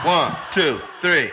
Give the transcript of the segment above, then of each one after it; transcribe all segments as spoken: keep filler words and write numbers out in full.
One, two, three.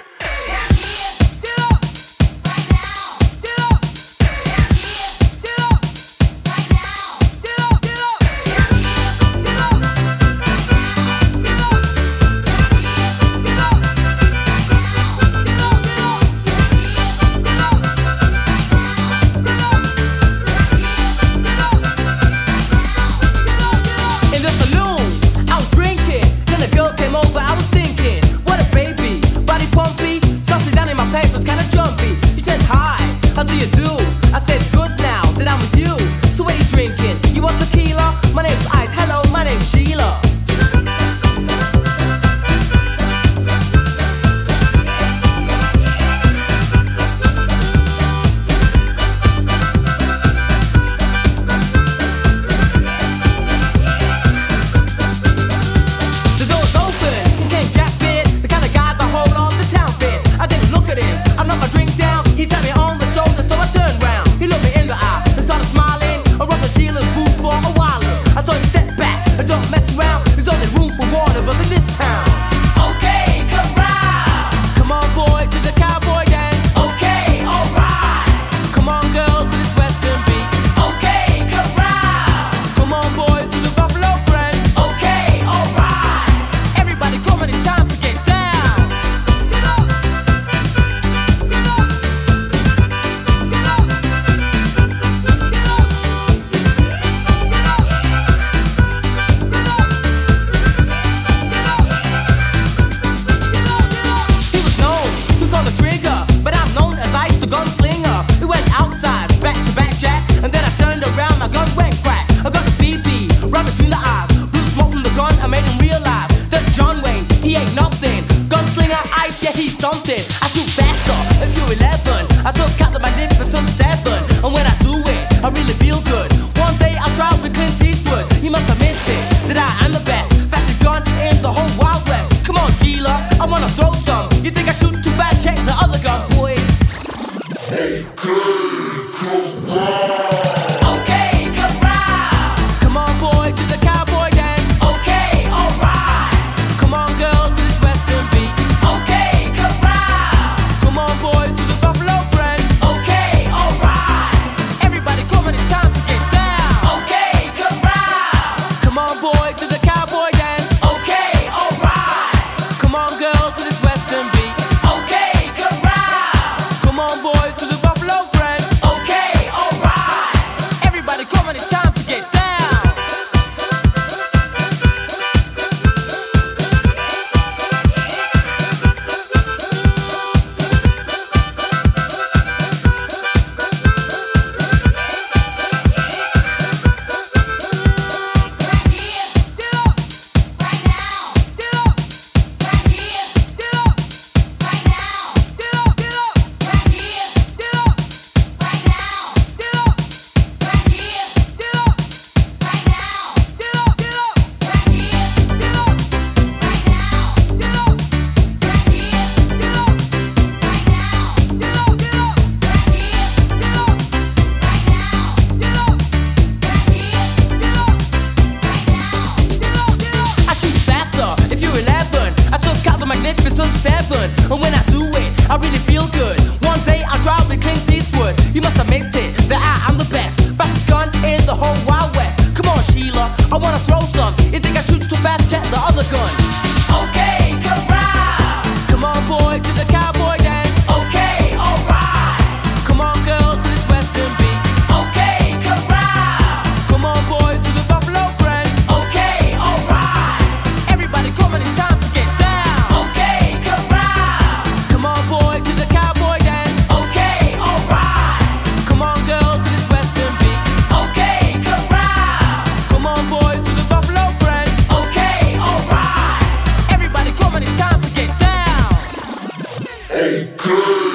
And when I do it, I really feel good. One day I'll drive with Clint Eastwood. You must admit it, that I am the best, fastest gun in the whole Wild West. Come on, Sheila, I wanna throw some. You think I shoot too fast? Check the other gun. Okay, corral. Come on, boy, to the cowboy dance. Okay, alright. Come on, girl, to this western beat. Okay, corral. Come on, boys, to the Buffalo Friends. Okay, alright. Everybody come on, it's time to get down. Okay, corral. Come on, boy, to the cowboy dance. Okay, alright. Come on, girls, to this western beat. Okay, corral. Come on, boys, to the Buffalo Friends. Okay, alright. Everybody come on, it's time to get down. Okay.